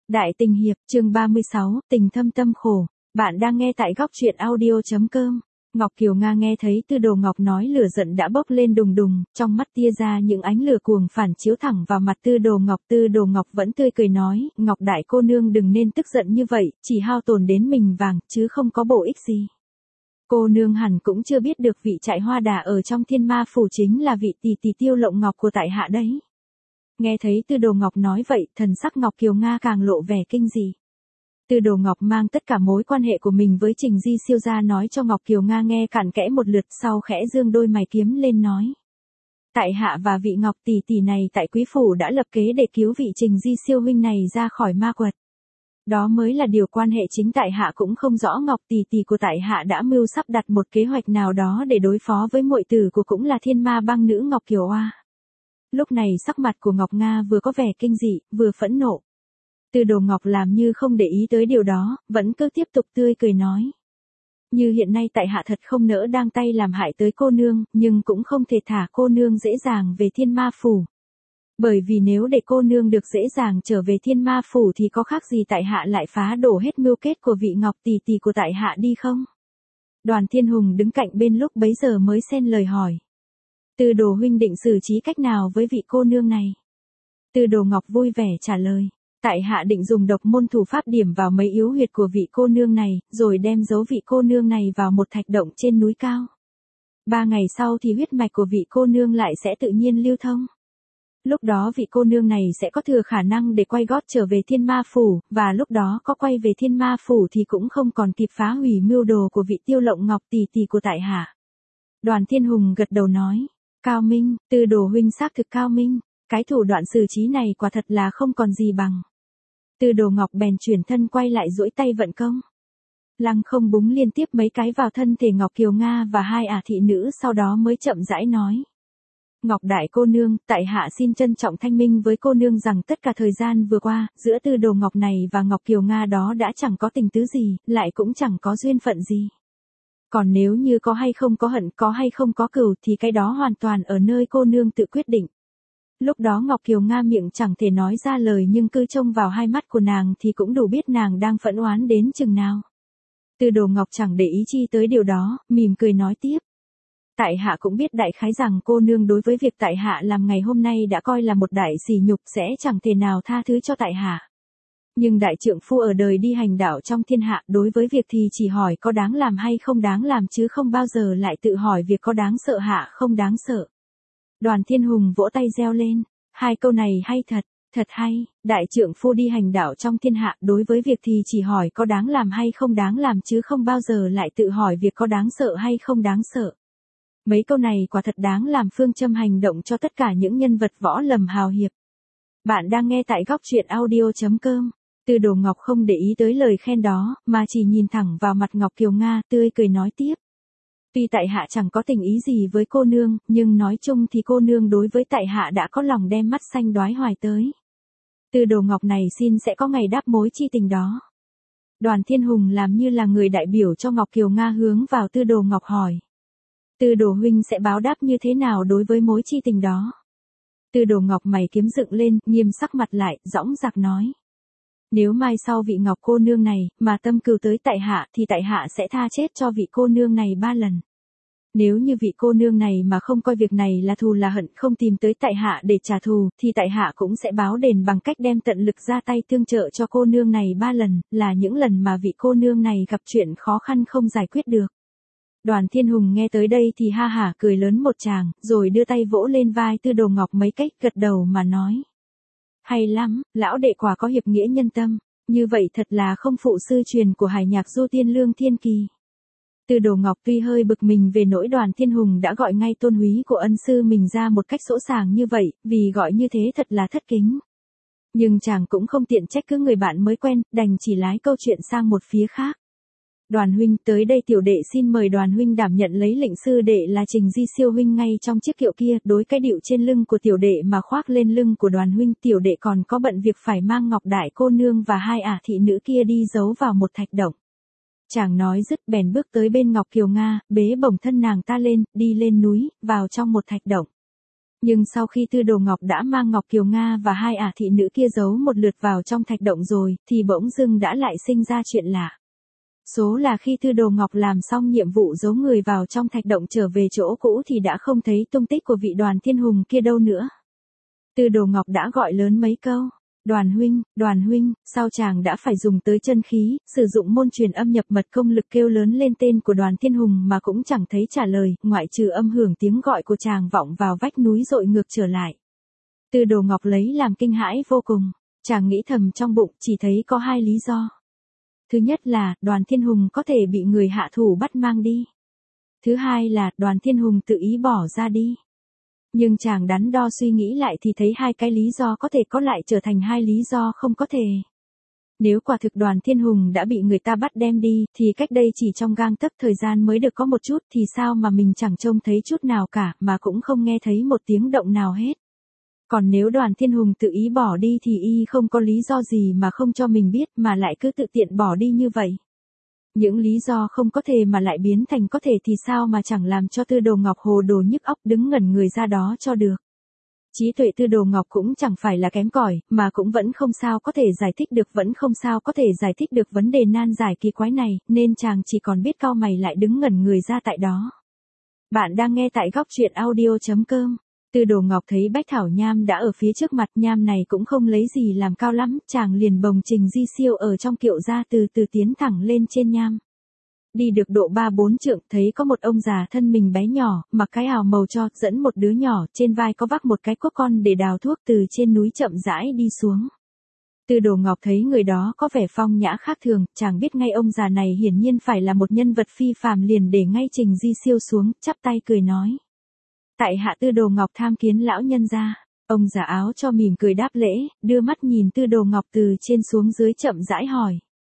Đại tình hiệp, chương 36, tình thâm tâm khổ. Bạn đang nghe tại góc truyện audio.com. Ngọc Kiều Nga nghe thấy Tư Đồ Ngọc nói lửa giận đã bốc lên đùng đùng, trong mắt tia ra những ánh lửa cuồng phản chiếu thẳng vào mặt Tư Đồ Ngọc. Tư Đồ Ngọc vẫn tươi cười nói, Ngọc đại cô nương đừng nên tức giận như vậy, chỉ hao tổn đến mình vàng, chứ không có bổ ích gì. Cô nương hẳn cũng chưa biết được vị trại hoa đà ở trong Thiên Ma Phủ chính là vị tỷ tỷ Tiêu Lộng Ngọc của tại hạ đấy. Nghe thấy Tư Đồ Ngọc nói vậy, thần sắc Ngọc Kiều Nga càng lộ vẻ kinh dị. Tư Đồ Ngọc mang tất cả mối quan hệ của mình với Trình Di Siêu ra nói cho Ngọc Kiều Nga nghe cặn kẽ một lượt, sau khẽ dương đôi mày kiếm lên nói. Tại hạ và vị Ngọc tỷ tỷ này tại Quý Phủ đã lập kế để cứu vị Trình Di Siêu huynh này ra khỏi ma quật. Đó mới là điều quan hệ chính, tại hạ cũng không rõ Ngọc tỷ tỷ của tại hạ đã mưu sắp đặt một kế hoạch nào đó để đối phó với muội tử của cũng là Thiên Ma băng nữ Ngọc Kiều Oa. Lúc này sắc mặt của Ngọc Nga vừa có vẻ kinh dị, vừa phẫn nộ. Tư Đồ Ngọc làm như không để ý tới điều đó, vẫn cứ tiếp tục tươi cười nói. Như hiện nay tại hạ thật không nỡ đang tay làm hại tới cô nương, nhưng cũng không thể thả cô nương dễ dàng về Thiên Ma Phủ. Bởi vì nếu để cô nương được dễ dàng trở về Thiên Ma Phủ thì có khác gì tại hạ lại phá đổ hết mưu kết của vị Ngọc tỷ tỷ của tại hạ đi không? Đoàn Thiên Hùng đứng cạnh bên lúc bấy giờ mới xen lời hỏi. Tư Đồ huynh định xử trí cách nào với vị cô nương này? Tư Đồ Ngọc vui vẻ trả lời. Tại hạ định dùng độc môn thủ pháp điểm vào mấy yếu huyệt của vị cô nương này, rồi đem giấu vị cô nương này vào một thạch động trên núi cao. 3 ngày sau thì huyết mạch của vị cô nương lại sẽ tự nhiên lưu thông. Lúc đó vị cô nương này sẽ có thừa khả năng để quay gót trở về Thiên Ma Phủ, và lúc đó có quay về Thiên Ma Phủ thì cũng không còn kịp phá hủy mưu đồ của vị Tiêu Lộng Ngọc tỷ tỷ của tại hạ. Đoàn Thiên Hùng gật đầu nói. Cao minh, Tư Đồ huynh xác thực cao minh, cái thủ đoạn xử trí này quả thật là không còn gì bằng. Tư Đồ Ngọc bèn chuyển thân quay lại duỗi tay vận công. Lăng không búng liên tiếp mấy cái vào thân thể Ngọc Kiều Nga và hai ả thị nữ, sau đó mới chậm rãi nói. Ngọc đại cô nương, tại hạ xin trân trọng thanh minh với cô nương rằng tất cả thời gian vừa qua, giữa Tư Đồ Ngọc này và Ngọc Kiều Nga đó đã chẳng có tình tứ gì, lại cũng chẳng có duyên phận gì. Còn nếu như có hay không có hận, có hay không có cừu thì cái đó hoàn toàn ở nơi cô nương tự quyết định. Lúc đó Ngọc Kiều Nga miệng chẳng thể nói ra lời, nhưng cứ trông vào hai mắt của nàng thì cũng đủ biết nàng đang phẫn oán đến chừng nào. Tư Đồ Ngọc chẳng để ý chi tới điều đó, mỉm cười nói tiếp. Tại hạ cũng biết đại khái rằng cô nương đối với việc tại hạ làm ngày hôm nay đã coi là một đại sỉ nhục, sẽ chẳng thể nào tha thứ cho tại hạ. Nhưng đại trượng phu ở đời đi hành đạo trong thiên hạ, đối với việc thì chỉ hỏi có đáng làm hay không đáng làm, chứ không bao giờ lại tự hỏi việc có đáng sợ hạ không đáng sợ. Đoàn Thiên Hùng vỗ tay reo lên. Hai câu này hay thật, thật hay. Đại trượng phu đi hành đạo trong thiên hạ, đối với việc thì chỉ hỏi có đáng làm hay không đáng làm, chứ không bao giờ lại tự hỏi việc có đáng sợ hay không đáng sợ. Mấy câu này quả thật đáng làm phương châm hành động cho tất cả những nhân vật võ lâm hào hiệp. Bạn đang nghe tại góc truyện audio.com. Tư Đồ Ngọc không để ý tới lời khen đó, mà chỉ nhìn thẳng vào mặt Ngọc Kiều Nga, tươi cười nói tiếp. Tuy tại hạ chẳng có tình ý gì với cô nương, nhưng nói chung thì cô nương đối với tại hạ đã có lòng đem mắt xanh đoái hoài tới. Tư Đồ Ngọc này xin sẽ có ngày đáp mối chi tình đó. Đoàn Thiên Hùng làm như là người đại biểu cho Ngọc Kiều Nga hướng vào Tư Đồ Ngọc hỏi. Tư Đồ huynh sẽ báo đáp như thế nào đối với mối chi tình đó? Tư Đồ Ngọc mày kiếm dựng lên, nghiêm sắc mặt lại, dõng dạc nói. Nếu mai sau vị Ngọc cô nương này mà tâm cừu tới tại hạ thì tại hạ sẽ tha chết cho vị cô nương này 3 lần. Nếu như vị cô nương này mà không coi việc này là thù là hận, không tìm tới tại hạ để trả thù, thì tại hạ cũng sẽ báo đền bằng cách đem tận lực ra tay tương trợ cho cô nương này 3 lần, là những lần mà vị cô nương này gặp chuyện khó khăn không giải quyết được. Đoàn Thiên Hùng nghe tới đây thì ha hả cười lớn một tràng, rồi đưa tay vỗ lên vai Tư Đồ Ngọc mấy cách, gật đầu mà nói. Hay lắm, lão đệ quả có hiệp nghĩa nhân tâm, như vậy thật là không phụ sư truyền của hải nhạc du tiên Lương Thiên Kỳ. Tư Đồ Ngọc tuy hơi bực mình về nỗi Đoàn Thiên Hùng đã gọi ngay tôn húy của ân sư mình ra một cách sỗ sàng như vậy, vì gọi như thế thật là thất kính. Nhưng chàng cũng không tiện trách cứ người bạn mới quen, đành chỉ lái câu chuyện sang một phía khác. Đoàn huynh, tới đây tiểu đệ xin mời Đoàn huynh đảm nhận lấy lệnh sư đệ là Trình Di Siêu huynh ngay trong chiếc kiệu kia, đối cái điệu trên lưng của tiểu đệ mà khoác lên lưng của Đoàn huynh, tiểu đệ còn có bận việc phải mang Ngọc đại cô nương và hai ả thị nữ kia đi giấu vào một thạch động. Chàng nói dứt bèn bước tới bên Ngọc Kiều Nga, bế bổng thân nàng ta lên, đi lên núi, vào trong một thạch động. Nhưng sau khi Tư Đồ Ngọc đã mang Ngọc Kiều Nga và hai ả thị nữ kia giấu một lượt vào trong thạch động rồi, thì bỗng dưng đã lại sinh ra chuyện lạ. Số là khi Tư Đồ Ngọc làm xong nhiệm vụ giấu người vào trong thạch động trở về chỗ cũ thì đã không thấy tung tích của vị Đoàn Thiên Hùng kia đâu nữa. Tư Đồ Ngọc đã gọi lớn mấy câu. Đoàn huynh, sao chàng đã phải dùng tới chân khí, sử dụng môn truyền âm nhập mật công lực kêu lớn lên tên của Đoàn Thiên Hùng mà cũng chẳng thấy trả lời, ngoại trừ âm hưởng tiếng gọi của chàng vọng vào vách núi dội ngược trở lại. Tư Đồ Ngọc lấy làm kinh hãi vô cùng, chàng nghĩ thầm trong bụng, chỉ thấy có hai lý do. Thứ nhất là, Đoàn Thiên Hùng có thể bị người hạ thủ bắt mang đi. Thứ hai là, Đoàn Thiên Hùng tự ý bỏ ra đi. Nhưng chàng đắn đo suy nghĩ lại thì thấy hai cái lý do có thể có lại trở thành hai lý do không có thể. Nếu quả thực Đoàn Thiên Hùng đã bị người ta bắt đem đi, thì cách đây chỉ trong gang tấc thời gian mới được có một chút thì sao mà mình chẳng trông thấy chút nào cả mà cũng không nghe thấy một tiếng động nào hết. Còn nếu Đoàn Thiên Hùng tự ý bỏ đi thì y không có lý do gì mà không cho mình biết mà lại cứ tự tiện bỏ đi như vậy. Những lý do không có thể mà lại biến thành có thể thì sao mà chẳng làm cho Tư Đồ Ngọc hồ đồ nhức óc đứng ngẩn người ra đó cho được. Trí tuệ Tư Đồ Ngọc cũng chẳng phải là kém cỏi, mà cũng vẫn không sao có thể giải thích được vấn đề nan giải kỳ quái này, nên chàng chỉ còn biết cau mày lại đứng ngẩn người ra tại đó. Bạn đang nghe tại góc truyện audio.com. Tư Đồ Ngọc thấy Bách Thảo Nham đã ở phía trước mặt, nham này cũng không lấy gì làm cao lắm, chàng liền bồng Trình Di Siêu ở trong kiệu ra từ từ tiến thẳng lên trên nham. Đi được độ 3-4 trượng, thấy có một ông già thân mình bé nhỏ, mặc cái áo màu cho, dẫn một đứa nhỏ, trên vai có vác một cái cuốc con để đào thuốc từ trên núi chậm rãi đi xuống. Tư Đồ Ngọc thấy người đó có vẻ phong nhã khác thường, chàng biết ngay ông già này hiển nhiên phải là một nhân vật phi phàm, liền để ngay Trình Di Siêu xuống, chắp tay cười nói. Tại hạ Tư Đồ Ngọc tham kiến lão nhân gia. Ông già áo cho mỉm cười đáp lễ, đưa mắt nhìn Tư Đồ Ngọc từ trên xuống dưới chậm rãi hỏi.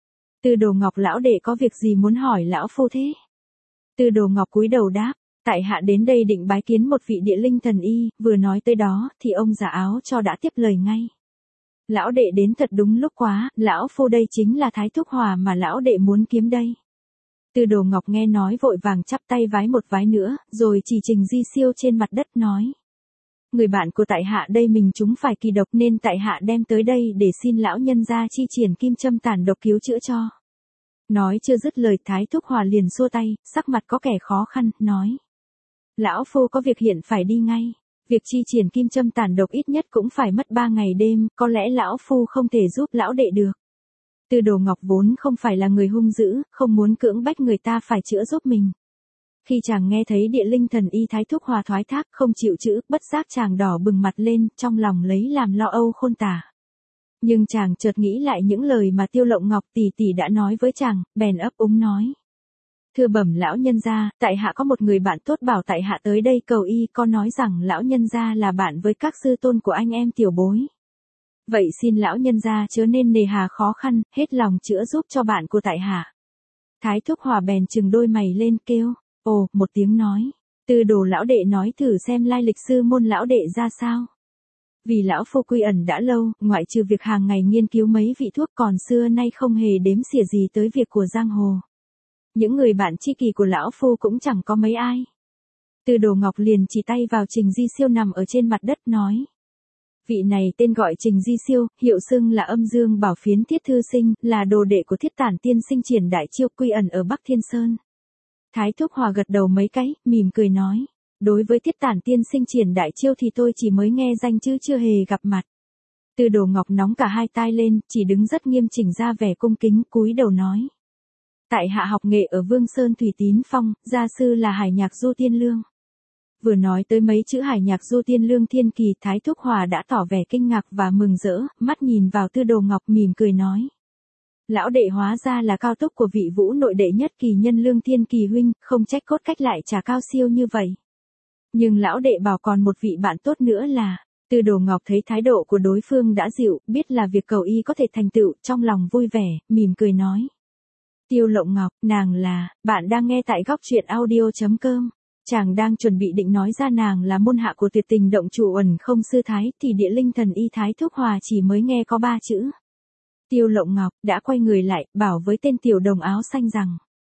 Tư Đồ Ngọc lão đệ có việc gì muốn hỏi lão phu thế? Tư Đồ Ngọc cúi đầu đáp, tại hạ đến đây định bái kiến một vị địa linh thần y, vừa nói tới đó thì ông già áo cho đã tiếp lời ngay. Lão đệ đến thật đúng lúc quá, lão phu đây chính là Thái Thúc Hòa mà lão đệ muốn kiếm đây. Tư Đồ Ngọc nghe nói vội vàng chắp tay vái một vái nữa, rồi chỉ Trình Di Siêu trên mặt đất nói. Người bạn của tại hạ đây mình chúng phải kỳ độc nên tại hạ đem tới đây để xin lão nhân gia chi triển kim châm tàn độc cứu chữa cho. Nói chưa dứt lời Thái Thúc Hòa liền xua tay, sắc mặt có kẻ khó khăn, nói. Lão phu có việc hiện phải đi ngay. Việc chi triển kim châm tàn độc ít nhất cũng phải mất 3 ngày đêm, có lẽ lão phu không thể giúp lão đệ được. Tư Đồ Ngọc vốn không phải là người hung dữ, không muốn cưỡng bách người ta phải chữa giúp mình. Khi chàng nghe thấy địa linh thần y Thái Thúc Hòa thoái thác không chịu chữa, bất giác chàng đỏ bừng mặt lên, trong lòng lấy làm lo âu khôn tả. Nhưng chàng chợt nghĩ lại những lời mà Tiêu Lộng Ngọc tỷ tỷ đã nói với chàng, bèn ấp úng nói. Thưa bẩm lão nhân gia, tại hạ có một người bạn tốt bảo tại hạ tới đây cầu y, có nói rằng lão nhân gia là bạn với các sư tôn của anh em tiểu bối. Vậy xin lão nhân gia chớ nên nề hà khó khăn, hết lòng chữa giúp cho bạn của tại hạ. Thái Thúc Hòa bèn trừng đôi mày lên kêu, ồ, một tiếng nói. Tư Đồ lão đệ nói thử xem lai lịch sư môn lão đệ ra sao. Vì lão phu quy ẩn đã lâu, ngoại trừ việc hàng ngày nghiên cứu mấy vị thuốc còn xưa nay không hề đếm xỉa gì tới việc của giang hồ. Những người bạn tri kỷ của lão phu cũng chẳng có mấy ai. Tư Đồ Ngọc liền chỉ tay vào Trình Di Siêu nằm ở trên mặt đất nói. Vị này tên gọi Trình Di Siêu, hiệu xưng là Âm Dương Bảo Phiến Thiết Thư Sinh, là đồ đệ của Thiết Tản tiên sinh Triển Đại Chiêu quy ẩn ở Bắc Thiên Sơn. Thái Thúc Hòa gật đầu mấy cái, mỉm cười nói. Đối với Thiết Tản tiên sinh Triển Đại Chiêu thì tôi chỉ mới nghe danh chứ chưa hề gặp mặt. Tư Đồ Ngọc nóng cả hai tai lên, chỉ đứng rất nghiêm chỉnh ra vẻ cung kính, cúi đầu nói. Tại hạ học nghệ ở Vương Sơn Thủy Tín Phong, gia sư là Hải Nhạc Du Tiên Lương. Vừa nói tới mấy chữ Hải Nhạc Du Tiên Lương thiên kỳ, Thái Thúc Hòa đã tỏ vẻ kinh ngạc và mừng rỡ, mắt nhìn vào Tư Đồ Ngọc mỉm cười nói. Lão đệ hóa ra là cao túc của vị vũ nội đệ nhất kỳ nhân Lương Thiên Kỳ huynh, không trách cốt cách lại trả cao siêu như vậy. Nhưng lão đệ bảo còn một vị bạn tốt nữa là, Tư Đồ Ngọc thấy thái độ của đối phương đã dịu, biết là việc cầu y có thể thành tựu, trong lòng vui vẻ, mỉm cười nói. Tiêu Lộng Ngọc, nàng là, bạn đang nghe tại góc truyện audio.com. Chàng đang chuẩn bị định nói ra nàng là môn hạ của Tuyệt Tình Động Chủ Uẩn Không Sư Thái, thì địa linh thần y Thái Thúc Hòa chỉ mới nghe có 3 chữ. Tiêu Lộng Ngọc đã quay người lại, bảo với tên tiểu đồng áo xanh rằng.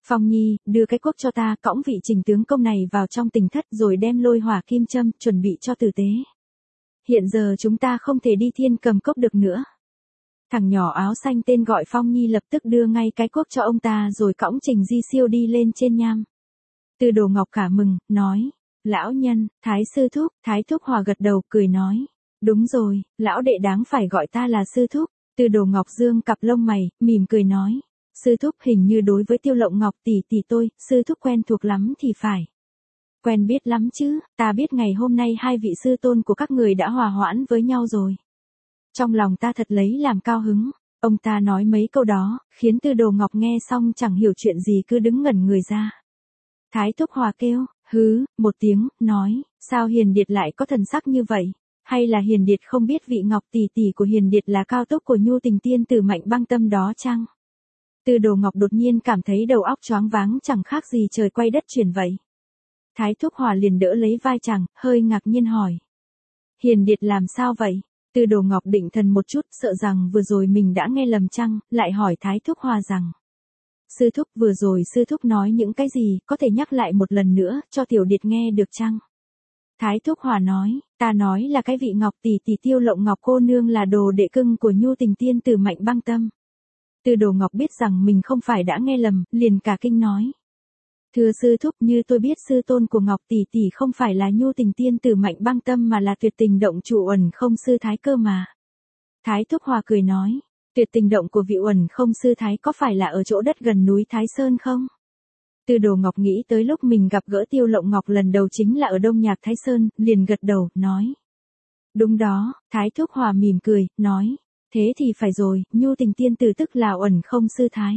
Phong Nhi, đưa cái cuốc cho ta, cõng vị Trình tướng công này vào trong Tỉnh thất rồi đem lôi hỏa kim châm, chuẩn bị cho tử tế. Hiện giờ chúng ta không thể đi Thiên Cầm Cốc được nữa. Thằng nhỏ áo xanh tên gọi Phong Nhi lập tức đưa ngay cái cuốc cho ông ta rồi cõng Trình Di Siêu đi lên trên nham. Tư Đồ Ngọc cả mừng, nói, lão nhân, Thái sư thúc, Thái thúc Hòa gật đầu cười nói, đúng rồi, lão đệ đáng phải gọi ta là sư thúc. Tư Đồ Ngọc dương cặp lông mày, mỉm cười nói, sư thúc hình như đối với Tiêu Lộng Ngọc tỷ tỷ tôi, sư thúc quen thuộc lắm thì phải. Quen biết lắm chứ, ta biết ngày hôm nay hai vị sư tôn của các người đã hòa hoãn với nhau rồi. Trong lòng ta thật lấy làm cao hứng. Ông ta nói mấy câu đó, khiến Tư Đồ Ngọc nghe xong chẳng hiểu chuyện gì cứ đứng ngẩn người ra. Thái thúc Hòa kêu, hứ, một tiếng, nói, sao Hiền Điệt lại có thần sắc như vậy? Hay là Hiền Điệt không biết vị Ngọc tỷ tỷ của Hiền Điệt là cao túc của Nhu Tình tiên tử Mạnh Băng Tâm đó chăng? Tư Đồ Ngọc đột nhiên cảm thấy đầu óc choáng váng chẳng khác gì trời quay đất chuyển vậy. Thái thúc Hòa liền đỡ lấy vai chàng, hơi ngạc nhiên hỏi. Hiền Điệt làm sao vậy? Tư Đồ Ngọc định thần một chút, sợ rằng vừa rồi mình đã nghe lầm chăng, lại hỏi Thái thúc Hòa rằng. Sư thúc, vừa rồi sư thúc nói những cái gì, có thể nhắc lại một lần nữa, cho tiểu điệt nghe được chăng? Thái thúc Hòa nói, ta nói là cái vị Ngọc tỷ tỷ Tiêu Lộng Ngọc cô nương là đồ đệ cưng của Nhu Tình tiên tử Mạnh Băng Tâm. Tư Đồ Ngọc biết rằng mình không phải đã nghe lầm, liền cả kinh nói. Thưa sư thúc, như tôi biết sư tôn của Ngọc tỷ tỷ không phải là Nhu Tình tiên tử Mạnh Băng Tâm mà là Tuyệt Tình Động chủ Uẩn Không sư thái cơ mà. Thái thúc Hòa cười nói, Tuyệt Tình Động của vị Uẩn Không sư thái có phải là ở chỗ đất gần núi Thái Sơn không? Tư Đồ Ngọc nghĩ tới lúc mình gặp gỡ Tiêu Lộng Ngọc lần đầu chính là ở Đông Nhạc Thái Sơn, liền gật đầu, nói. Đúng đó, Thái thúc Hòa mỉm cười, nói, thế thì phải rồi, Nhu Tình tiên tử tức là Uẩn Không sư thái.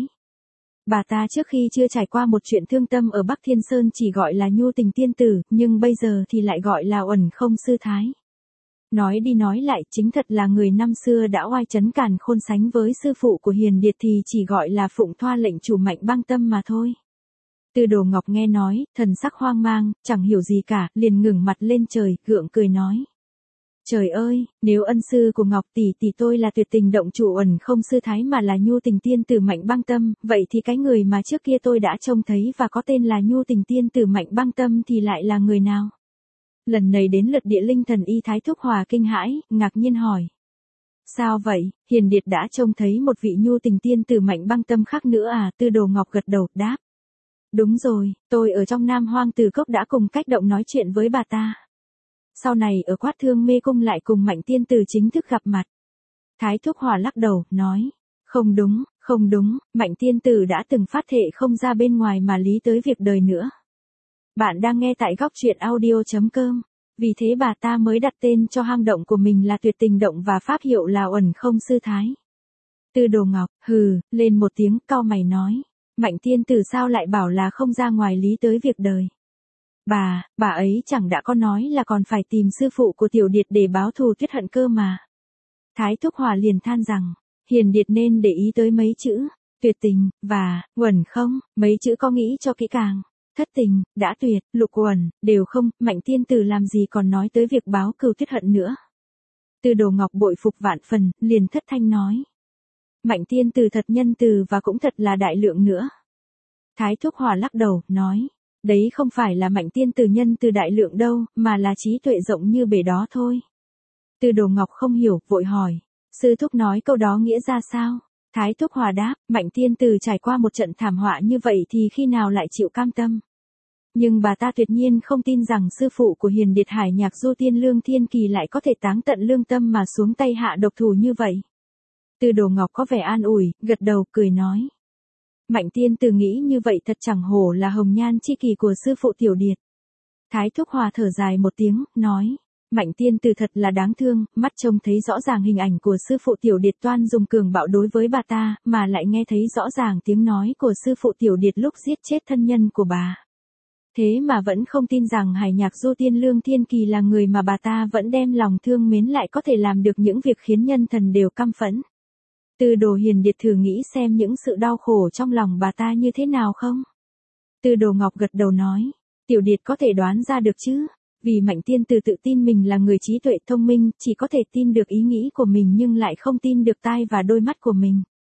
Bà ta trước khi chưa trải qua một chuyện thương tâm ở Bắc Thiên Sơn chỉ gọi là Nhu Tình tiên tử, nhưng bây giờ thì lại gọi là Uẩn Không sư thái. Nói đi nói lại, chính thật là người năm xưa đã oai chấn càn khôn sánh với sư phụ của Hiền Điệt thì chỉ gọi là Phụng Thoa lệnh chủ Mạnh Băng Tâm mà thôi. Tư Đồ Ngọc nghe nói, thần sắc hoang mang, chẳng hiểu gì cả, liền ngẩng mặt lên trời, gượng cười nói. Trời ơi, nếu ân sư của Ngọc tỷ tỷ tôi là Tuyệt Tình Động chủ Uẩn Không sư thái mà là Nhu Tình tiên tử Mạnh Băng Tâm, vậy thì cái người mà trước kia tôi đã trông thấy và có tên là Nhu Tình tiên tử Mạnh Băng Tâm thì lại là người nào? Lần này đến lượt Địa Linh thần y Thái thúc Hòa kinh hãi, ngạc nhiên hỏi. Sao vậy, Hiền Điệt đã trông thấy một vị Nhu Tình tiên tử Mạnh Băng Tâm khác nữa à? Tư Đồ Ngọc gật đầu, đáp. Đúng rồi, tôi ở trong Nam Hoang Tử Cốc đã cùng Cách Động nói chuyện với bà ta. Sau này ở Quát Thương Mê Cung lại cùng Mạnh tiên tử chính thức gặp mặt. Thái thúc Hòa lắc đầu, nói. Không đúng, không đúng, Mạnh tiên tử đã từng phát thệ không ra bên ngoài mà lý tới việc đời nữa. Bạn đang nghe tại góc truyện audio.com. Vì thế bà ta mới đặt tên cho hang động của mình là Tuyệt Tình Động và pháp hiệu là Uẩn Không sư thái. Tư Đồ Ngọc, hừ, lên một tiếng, cau mày nói. Mạnh tiên tử sao lại bảo là không ra ngoài lý tới việc đời? Bà ấy chẳng đã có nói là còn phải tìm sư phụ của Tiểu Điệt để báo thù tuyết hận cơ mà. Thái thúc Hòa liền than rằng, Hiền Điệt nên để ý tới mấy chữ, Tuyệt Tình, và, Uẩn Không, mấy chữ có nghĩ cho kỹ càng. Thất tình, đã tuyệt, lục uẩn, đều không, Mạnh tiên tử làm gì còn nói tới việc báo cừu tuyết hận nữa. Tư Đồ Ngọc bội phục vạn phần, liền thất thanh nói. Mạnh tiên tử thật nhân từ và cũng thật là đại lượng nữa. Thái thúc Hòa lắc đầu, nói. Đấy không phải là Mạnh tiên tử nhân từ đại lượng đâu, mà là trí tuệ rộng như bể đó thôi. Tư Đồ Ngọc không hiểu, vội hỏi. Sư thúc nói câu đó nghĩa ra sao? Thái thúc Hòa đáp, Mạnh tiên tử trải qua một trận thảm họa như vậy thì khi nào lại chịu cam tâm. Nhưng bà ta tuyệt nhiên không tin rằng sư phụ của Hiền Điệt Hải Nhạc Du Tiên Lương Thiên Kỳ lại có thể táng tận lương tâm mà xuống tay hạ độc thủ như vậy. Tư Đồ Ngọc có vẻ an ủi, gật đầu, cười nói. Mạnh tiên tử nghĩ như vậy thật chẳng hổ là hồng nhan chi kỳ của sư phụ Tiểu Điệt. Thái thúc Hòa thở dài một tiếng, nói. Mạnh tiên tử thật là đáng thương, mắt trông thấy rõ ràng hình ảnh của sư phụ Tiểu Điệt toan dùng cường bạo đối với bà ta, mà lại nghe thấy rõ ràng tiếng nói của sư phụ Tiểu Điệt lúc giết chết thân nhân của bà. Thế mà vẫn không tin rằng Hải Nhạc Du Tiên Lương Thiên Kỳ là người mà bà ta vẫn đem lòng thương mến lại có thể làm được những việc khiến nhân thần đều căm phẫn. Tư Đồ Hiền Điệt thử nghĩ xem những sự đau khổ trong lòng bà ta như thế nào không? Tư Đồ Ngọc gật đầu nói. Tiểu Điệt có thể đoán ra được chứ? Vì Mạnh tiên tử tự tin mình là người trí tuệ thông minh, chỉ có thể tin được ý nghĩ của mình nhưng lại không tin được tai và đôi mắt của mình.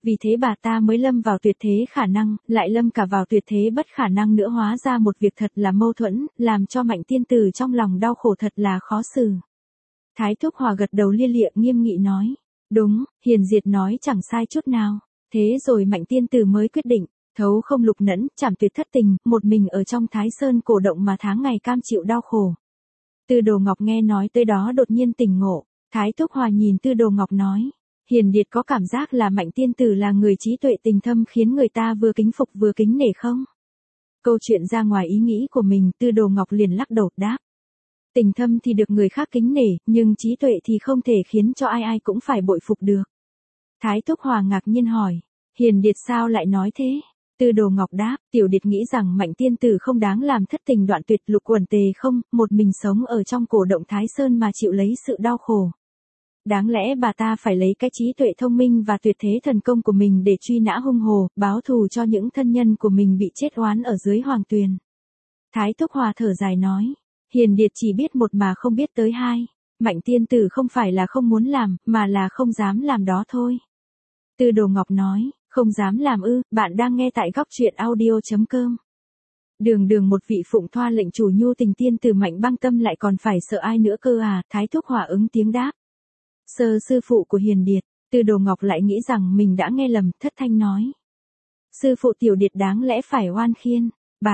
vì thế bà ta mới lâm vào tuyệt thế khả năng, lại lâm cả vào tuyệt thế bất khả năng nữa, hóa ra một việc thật là mâu thuẫn, làm cho Mạnh tiên tử trong lòng đau khổ thật là khó xử. Thái Thúc Hòa gật đầu lia lịa nghiêm nghị nói, đúng, Hiền Diệt nói chẳng sai chút nào. Thế rồi Mạnh tiên tử mới quyết định, thấu không lục nẫn, chảm tuyệt thất tình, một mình ở trong Thái Sơn cổ động mà tháng ngày cam chịu đau khổ. Tư Đồ Ngọc nghe nói tới đó đột nhiên tỉnh ngộ, Thái Thúc Hòa nhìn Tư Đồ Ngọc nói, Hiền Điệt có cảm giác là Mạnh tiên tử là người trí tuệ tình thâm khiến người ta vừa kính phục vừa kính nể không? Câu chuyện ra ngoài ý nghĩ của mình, Tư Đồ Ngọc liền lắc đầu đáp. Tình thâm thì được người khác kính nể, nhưng trí tuệ thì không thể khiến cho ai ai cũng phải bội phục được. Thái Thúc Hòa ngạc nhiên hỏi, Hiền Điệt sao lại nói thế? Tư Đồ Ngọc đáp, tiểu điệt nghĩ rằng Mạnh tiên tử không đáng làm thất tình đoạn tuyệt lục quần tề không, một mình sống ở trong cổ động Thái Sơn mà chịu lấy sự đau khổ. Đáng lẽ bà ta phải lấy cái trí tuệ thông minh và tuyệt thế thần công của mình để truy nã hung hồ, báo thù cho những thân nhân của mình bị chết oán ở dưới hoàng tuyền. Thái Thúc Hòa thở dài nói, Hiền Điệt chỉ biết một mà không biết tới hai. Mạnh tiên tử không phải là không muốn làm, mà là không dám làm đó thôi. Tư Đồ Ngọc nói, không dám làm ư? Bạn đang nghe tại góc truyện audio.com. Đường một vị phụng thoa lệnh chủ nhu tình tiên tử Mạnh Băng Tâm lại còn phải sợ ai nữa cơ à? Thái Thúc Hòa ứng tiếng đáp. Sơ sư phụ của Hiền Điệt. Tư Đồ Ngọc lại nghĩ rằng mình đã nghe lầm, thất thanh nói. Sư phụ tiểu điệt đáng lẽ phải oan khiên.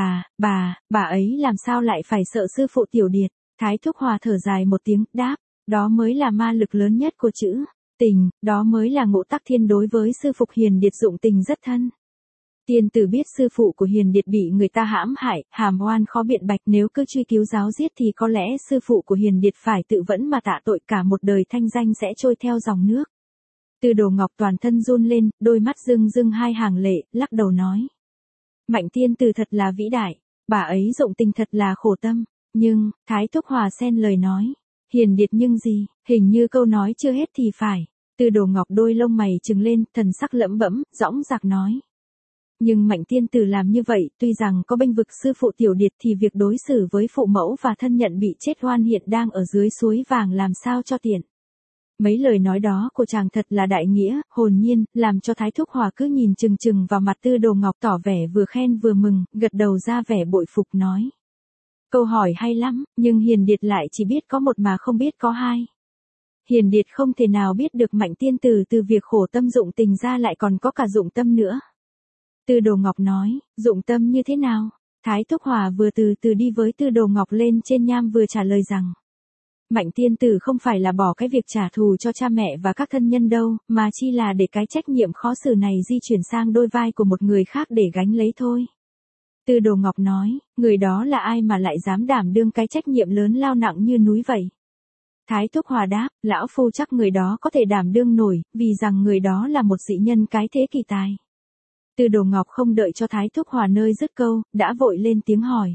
Bà ấy làm sao lại phải sợ sư phụ tiểu điệt? Thái Thúc Hòa thở dài một tiếng, đáp, đó mới là ma lực lớn nhất của chữ tình, đó mới là ngũ tắc thiên đối với sư phụ Hiền Điệt dụng tình rất thân. Tiên tử biết sư phụ của Hiền Điệt bị người ta hãm hại, hàm oan khó biện bạch, nếu cứ truy cứu giáo giết thì có lẽ sư phụ của Hiền Điệt phải tự vẫn mà tạ tội, cả một đời thanh danh sẽ trôi theo dòng nước. Tư Đồ Ngọc toàn thân run lên, đôi mắt rưng rưng hai hàng lệ, lắc đầu nói. Mạnh tiên tử thật là vĩ đại, bà ấy dụng tình thật là khổ tâm, nhưng, Thái Thúc Hòa xen lời nói, Hiền Điệt nhưng gì, hình như câu nói chưa hết thì phải. Tư Đồ Ngọc đôi lông mày trừng lên, thần sắc lẫm bẫm, dõng dạc nói. Nhưng Mạnh tiên tử làm như vậy, tuy rằng có bênh vực sư phụ tiểu điệt thì việc đối xử với phụ mẫu và thân nhận bị chết oan hiện đang ở dưới suối vàng làm sao cho tiện. Mấy lời nói đó của chàng thật là đại nghĩa, hồn nhiên, làm cho Thái Thúc Hòa cứ nhìn chừng chừng vào mặt Tư Đồ Ngọc tỏ vẻ vừa khen vừa mừng, gật đầu ra vẻ bội phục nói. Câu hỏi hay lắm, nhưng Hiền Điệt lại chỉ biết có một mà không biết có hai. Hiền Điệt không thể nào biết được Mạnh tiên tử từ việc khổ tâm dụng tình ra lại còn có cả dụng tâm nữa. Tư Đồ Ngọc nói, dụng tâm như thế nào? Thái Thúc Hòa vừa từ từ đi với Tư Đồ Ngọc lên trên nham vừa trả lời rằng. Mạnh tiên tử không phải là bỏ cái việc trả thù cho cha mẹ và các thân nhân đâu, mà chi là để cái trách nhiệm khó xử này di chuyển sang đôi vai của một người khác để gánh lấy thôi. Tư Đồ Ngọc nói, người đó là ai mà lại dám đảm đương cái trách nhiệm lớn lao nặng như núi vậy? Thái Thúc Hòa đáp, lão phu chắc người đó có thể đảm đương nổi, vì rằng người đó là một dị nhân cái thế kỳ tài. Tư Đồ Ngọc không đợi cho Thái Thúc Hòa nơi dứt câu, đã vội lên tiếng hỏi.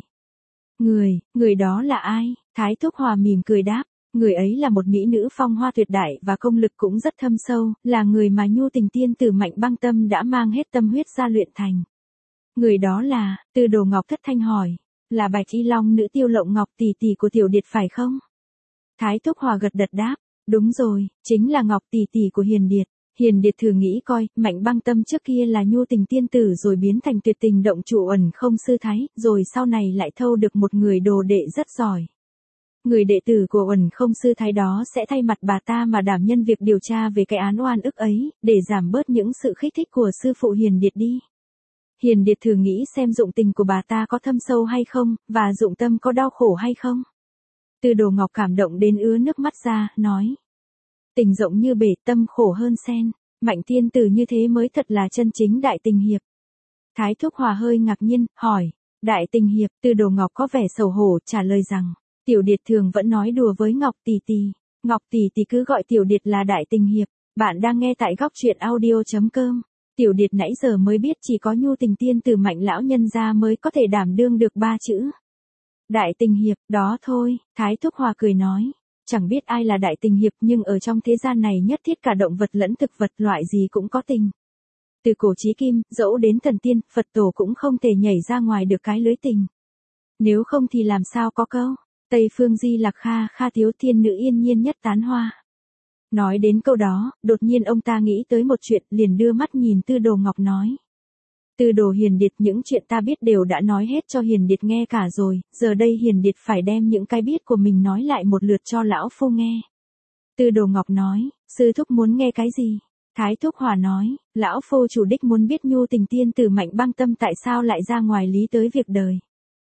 Người đó là ai? Thái Thúc Hòa mỉm cười đáp, người ấy là một mỹ nữ phong hoa tuyệt đại và công lực cũng rất thâm sâu, là người mà nhu tình tiên tử Mạnh Băng Tâm đã mang hết tâm huyết ra luyện thành. Người đó là, Tư Đồ Ngọc thất thanh hỏi, là Bạch Y Long nữ Tiêu Lộng Ngọc tỷ tỷ của tiểu điệt phải không? Thái Thúc Hòa gật đật đáp, đúng rồi, chính là Ngọc tỷ tỷ của Hiền Điệt. Hiền Điệt thử nghĩ coi, Mạnh Băng Tâm trước kia là nhu tình tiên tử rồi biến thành tuyệt tình động chủ ẩn không sư thái, rồi sau này lại thâu được một người đồ đệ rất giỏi. Người đệ tử của ẩn không sư thái đó sẽ thay mặt bà ta mà đảm nhân việc điều tra về cái án oan ức ấy, để giảm bớt những sự khích thích của sư phụ Hiền Điệt đi. Hiền Điệt thử nghĩ xem dụng tình của bà ta có thâm sâu hay không, và dụng tâm có đau khổ hay không. Tư Đồ Ngọc cảm động đến ứa nước mắt ra, nói. Tình rộng như bể, tâm khổ hơn sen. Mạnh tiên tử như thế mới thật là chân chính đại tình hiệp. Thái Thúc Hòa hơi ngạc nhiên, hỏi. Đại tình hiệp? Tư Đồ Ngọc có vẻ xấu hổ, trả lời rằng. Tiểu điệt thường vẫn nói đùa với Ngọc tỷ tỷ. Ngọc tỷ tỷ cứ gọi tiểu điệt là đại tình hiệp. Bạn đang nghe tại góc truyện audio.com. Tiểu điệt nãy giờ mới biết chỉ có nhu tình tiên tử Mạnh lão nhân gia mới có thể đảm đương được ba chữ. Đại tình hiệp, đó thôi, Thái Thúc Hòa cười nói. Chẳng biết ai là đại tình hiệp nhưng ở trong thế gian này nhất thiết cả động vật lẫn thực vật loại gì cũng có tình. Từ cổ chí kim, dẫu đến thần tiên, Phật tổ cũng không thể nhảy ra ngoài được cái lưới tình. Nếu không thì làm sao có câu, Tây phương di lạc kha kha thiếu thiên nữ yên nhiên nhất tán hoa. Nói đến câu đó, đột nhiên ông ta nghĩ tới một chuyện, liền đưa mắt nhìn Tư Đồ Ngọc nói. Tư Đồ Hiền Điệt, những chuyện ta biết đều đã nói hết cho Hiền Điệt nghe cả rồi, giờ đây Hiền Điệt phải đem những cái biết của mình nói lại một lượt cho lão phu nghe. Tư Đồ Ngọc nói, sư thúc muốn nghe cái gì? Thái Thúc Hòa nói, lão phu chủ đích muốn biết nhu tình tiên tử Mạnh Băng Tâm tại sao lại ra ngoài lý tới việc đời.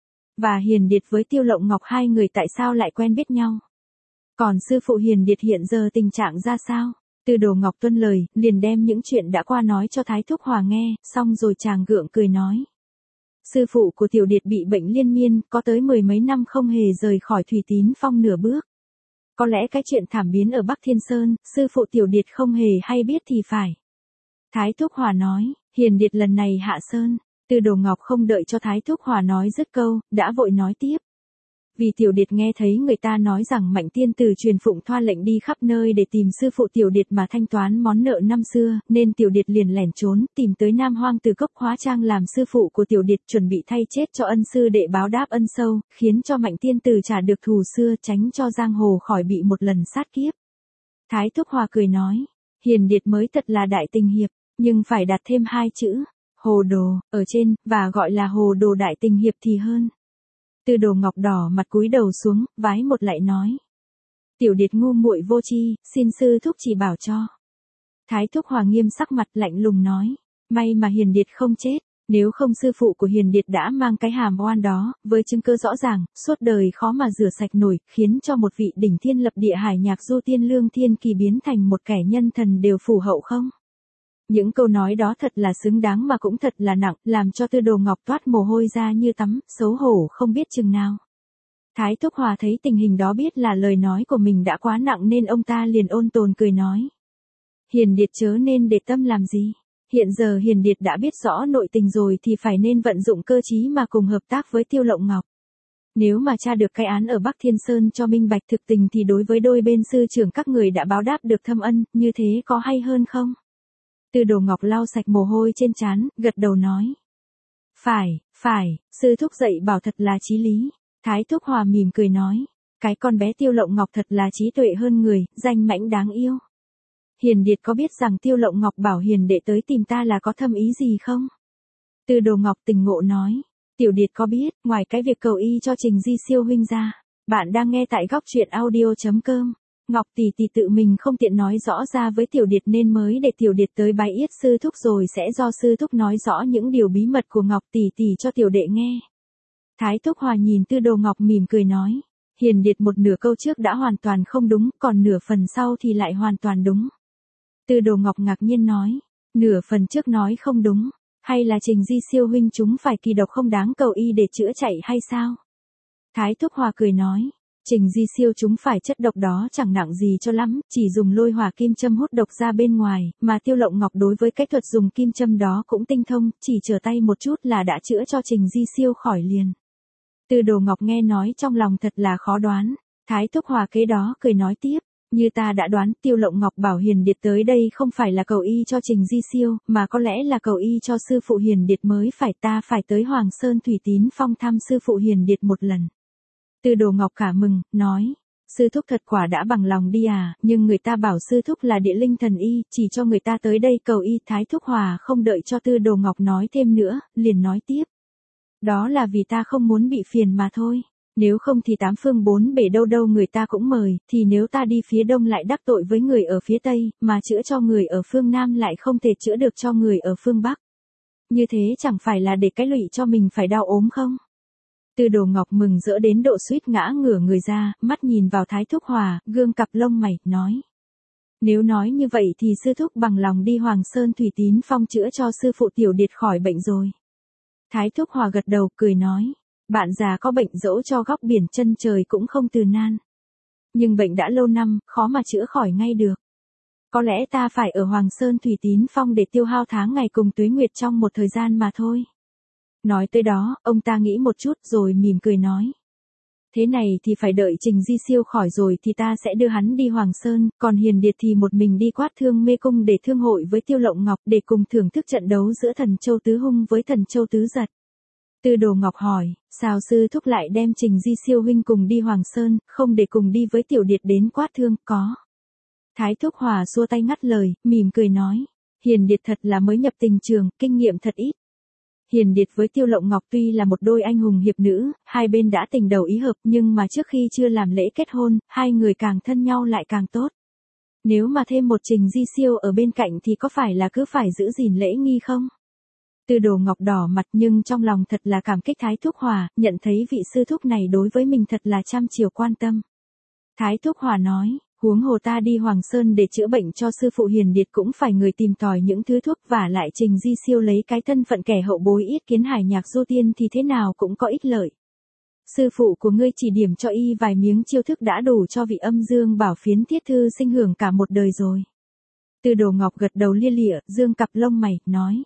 Và Hiền Điệt với Tiêu Lộng Ngọc hai người tại sao lại quen biết nhau. Còn sư phụ Hiền Điệt hiện giờ tình trạng ra sao? Tư Đồ Ngọc tuân lời, liền đem những chuyện đã qua nói cho Thái Thúc Hòa nghe, xong rồi chàng gượng cười nói. Sư phụ của Tiểu Điệt bị bệnh liên miên, có tới 10 mấy năm không hề rời khỏi Thủy Tín Phong nửa bước. Có lẽ cái chuyện thảm biến ở Bắc Thiên Sơn, sư phụ Tiểu Điệt không hề hay biết thì phải. Thái Thúc Hòa nói, Hiền Điệt lần này hạ sơn. Tư Đồ Ngọc không đợi cho Thái Thúc Hòa nói dứt câu, đã vội nói tiếp. Vì Tiểu Điệt nghe thấy người ta nói rằng Mạnh tiên tử truyền phụng thoa lệnh đi khắp nơi để tìm sư phụ Tiểu Điệt mà thanh toán món nợ năm xưa, nên Tiểu Điệt liền lẻn trốn, tìm tới Nam Hoang Từ Cốc hóa trang làm sư phụ của Tiểu Điệt, chuẩn bị thay chết cho ân sư để báo đáp ân sâu, khiến cho Mạnh tiên tử trả được thù xưa, tránh cho giang hồ khỏi bị một lần sát kiếp. Thái Thúc Hòa cười nói, Hiền Điệt mới thật là đại tình hiệp, nhưng phải đặt thêm 2 chữ, hồ đồ, ở trên, và gọi là hồ đồ đại tình hiệp thì hơn. Tư Đồ Ngọc đỏ mặt cúi đầu xuống, vái một lạy nói. Tiểu Điệt ngu muội vô tri, xin sư thúc chỉ bảo cho. Thái Thúc Hòa nghiêm sắc mặt lạnh lùng nói. May mà Hiền Điệt không chết, nếu không sư phụ của Hiền Điệt đã mang cái hàm oan đó, với chứng cứ rõ ràng, suốt đời khó mà rửa sạch nổi, khiến cho một vị đỉnh thiên lập địa hải nhạc du tiên lương thiên kỳ biến thành một kẻ nhân thần đều phù hậu không? Những câu nói đó thật là xứng đáng mà cũng thật là nặng, làm cho Tư Đồ Ngọc toát mồ hôi ra như tắm, xấu hổ không biết chừng nào. Thái Thúc Hòa thấy tình hình đó biết là lời nói của mình đã quá nặng nên ông ta liền ôn tồn cười nói. Hiền Điệt chớ nên để tâm làm gì. Hiện giờ Hiền Điệt đã biết rõ nội tình rồi thì phải nên vận dụng cơ trí mà cùng hợp tác với Tiêu Lộng Ngọc. Nếu mà tra được cái án ở Bắc Thiên Sơn cho minh bạch thực tình thì đối với đôi bên sư trưởng các người đã báo đáp được thâm ân, như thế có hay hơn không? Tư Đồ Ngọc lau sạch mồ hôi trên trán, gật đầu nói. Phải, sư thúc dạy bảo thật là chí lý. Thái Thúc Hòa mỉm cười nói. Cái con bé Tiêu Lộng Ngọc thật là trí tuệ hơn người, danh mãnh đáng yêu. Hiền Điệt có biết rằng Tiêu Lộng Ngọc bảo Hiền đệ tới tìm ta là có thâm ý gì không? Tư Đồ Ngọc tỉnh ngộ nói. Tiểu Điệt có biết, ngoài cái việc cầu y cho Trình Di Siêu huynh ra, bạn đang nghe tại góc truyện audio.com. Ngọc tỷ tỷ tự mình không tiện nói rõ ra với Tiểu Điệt nên mới để Tiểu Điệt tới bái yết sư thúc rồi sẽ do sư thúc nói rõ những điều bí mật của Ngọc tỷ tỷ cho tiểu đệ nghe. Thái Thúc Hòa nhìn Tư Đồ Ngọc mỉm cười nói. Hiền Điệt một nửa câu trước đã hoàn toàn không đúng, còn nửa phần sau thì lại hoàn toàn đúng. Tư Đồ Ngọc ngạc nhiên nói. Nửa phần trước nói không đúng, hay là Trình Di Siêu huynh chúng phải kỳ độc không đáng cầu y để chữa chạy hay sao? Thái Thúc Hòa cười nói. Trình Di Siêu chúng phải chất độc đó chẳng nặng gì cho lắm, chỉ dùng lôi hỏa kim châm hút độc ra bên ngoài, mà Tiêu Lộng Ngọc đối với cái thuật dùng kim châm đó cũng tinh thông, chỉ trở tay một chút là đã chữa cho Trình Di Siêu khỏi liền. Tư Đồ Ngọc nghe nói trong lòng thật là khó đoán. Thái Thúc Hòa kế đó cười nói tiếp. Như ta đã đoán, Tiêu Lộng Ngọc bảo Hiền Điệt tới đây không phải là cầu y cho Trình Di Siêu, mà có lẽ là cầu y cho sư phụ Hiền Điệt mới phải, ta phải tới Hoàng Sơn Thủy Tín Phong thăm sư phụ Hiền Điệt một lần. Tư Đồ Ngọc cả mừng, nói. Sư thúc thật quả đã bằng lòng đi à, nhưng người ta bảo sư thúc là địa linh thần y, chỉ cho người ta tới đây cầu y. Thái Thúc Hòa không đợi cho Tư Đồ Ngọc nói thêm nữa, liền nói tiếp. Đó là vì ta không muốn bị phiền mà thôi. Nếu không thì 8 phương 4 bể đâu đâu người ta cũng mời, thì nếu ta đi phía đông lại đắc tội với người ở phía tây, mà chữa cho người ở phương nam lại không thể chữa được cho người ở phương bắc. Như thế chẳng phải là để cái lụy cho mình phải đau ốm không? Tư Đồ Ngọc mừng rỡ đến độ suýt ngã ngửa người ra, mắt nhìn vào Thái Thúc Hòa, gương cặp lông mày, nói. Nếu nói như vậy thì sư thúc bằng lòng đi Hoàng Sơn Thủy Tín Phong chữa cho sư phụ Tiểu Điệt khỏi bệnh rồi. Thái Thúc Hòa gật đầu, cười nói. Bạn già có bệnh dẫu cho góc biển chân trời cũng không từ nan. Nhưng bệnh đã lâu năm, khó mà chữa khỏi ngay được. Có lẽ ta phải ở Hoàng Sơn Thủy Tín Phong để tiêu hao tháng ngày cùng Tuế Nguyệt trong một thời gian mà thôi. Nói tới đó, ông ta nghĩ một chút rồi mỉm cười nói. Thế này thì phải đợi Trình Di Siêu khỏi rồi thì ta sẽ đưa hắn đi Hoàng Sơn, còn Hiền Điệt thì một mình đi Quát Thương Mê Cung để thương hội với Tiêu Lộng Ngọc để cùng thưởng thức trận đấu giữa Thần Châu Tứ Hung với Thần Châu Tứ Giật. Tư Đồ Ngọc hỏi, sao sư thúc lại đem Trình Di Siêu huynh cùng đi Hoàng Sơn, không để cùng đi với Tiểu Điệt đến Quát Thương, có. Thái Thúc Hòa xua tay ngắt lời, mỉm cười nói. Hiền Điệt thật là mới nhập tình trường, kinh nghiệm thật ít. Hiền Điệt với Tiêu Lộng Ngọc tuy là một đôi anh hùng hiệp nữ, hai bên đã tình đầu ý hợp nhưng mà trước khi chưa làm lễ kết hôn, hai người càng thân nhau lại càng tốt. Nếu mà thêm một Trình Di Siêu ở bên cạnh thì có phải là cứ phải giữ gìn lễ nghi không? Tư Đồ Ngọc đỏ mặt nhưng trong lòng thật là cảm kích Thái Thúc Hòa, nhận thấy vị sư thúc này đối với mình thật là trăm chiều quan tâm. Thái Thúc Hòa nói, huống hồ ta đi Hoàng Sơn để chữa bệnh cho sư phụ Hiền Điệt cũng phải người tìm tòi những thứ thuốc, và lại Trình Di Siêu lấy cái thân phận kẻ hậu bối yết kiến hải nhạc du tiên thì thế nào cũng có ích lợi. Sư phụ của ngươi chỉ điểm cho y vài miếng chiêu thức đã đủ cho vị âm dương bảo phiến thiết thư sinh hưởng cả một đời rồi. Tư Đồ Ngọc gật đầu lia lịa, dương cặp lông mày, nói.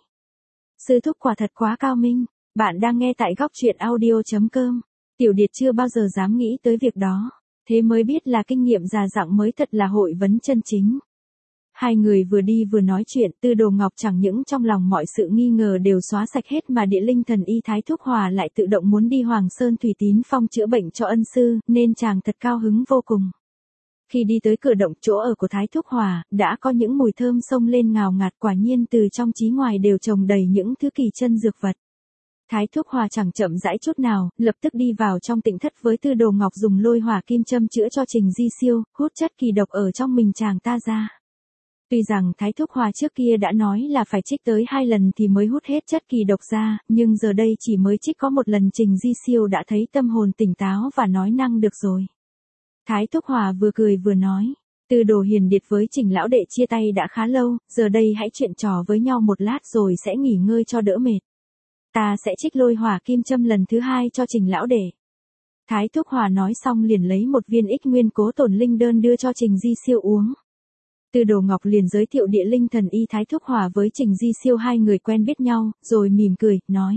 Sư thúc quả thật quá cao minh, bạn đang nghe tại góc truyện audio.com. Tiểu Điệt chưa bao giờ dám nghĩ tới việc đó, thế mới biết là kinh nghiệm già dặn mới thật là hội vấn chân chính. Hai người vừa đi vừa nói chuyện, Tư Đồ Ngọc chẳng những trong lòng mọi sự nghi ngờ đều xóa sạch hết mà địa linh thần y Thái Thúc Hòa lại tự động muốn đi Hoàng Sơn Thủy Tín Phong chữa bệnh cho ân sư, nên chàng thật cao hứng vô cùng. Khi đi tới cửa động chỗ ở của Thái Thúc Hòa, đã có những mùi thơm xông lên ngào ngạt, quả nhiên từ trong chí ngoài đều trồng đầy những thứ kỳ chân dược vật. Thái Thúc Hòa chẳng chậm rãi chút nào, lập tức đi vào trong tịnh thất với Tư Đồ Ngọc dùng lôi hỏa kim châm chữa cho Trình Di Siêu, hút chất kỳ độc ở trong mình chàng ta ra. Tuy rằng Thái Thúc Hòa trước kia đã nói là phải trích tới 2 lần thì mới hút hết chất kỳ độc ra, nhưng giờ đây chỉ mới trích có 1 lần Trình Di Siêu đã thấy tâm hồn tỉnh táo và nói năng được rồi. Thái Thúc Hòa vừa cười vừa nói, Tư Đồ Hiền Điệt với Trình lão đệ chia tay đã khá lâu, giờ đây hãy chuyện trò với nhau một lát rồi sẽ nghỉ ngơi cho đỡ mệt. Ta sẽ trích lôi hỏa kim châm lần thứ 2 cho Trình lão đệ. Thái Thúc Hòa nói xong liền lấy một viên ích nguyên cố tổn linh đơn đưa cho Trình Di Siêu uống. Tư Đồ Ngọc liền giới thiệu địa linh thần y Thái Thúc Hòa với Trình Di Siêu, hai người quen biết nhau, rồi mỉm cười, nói.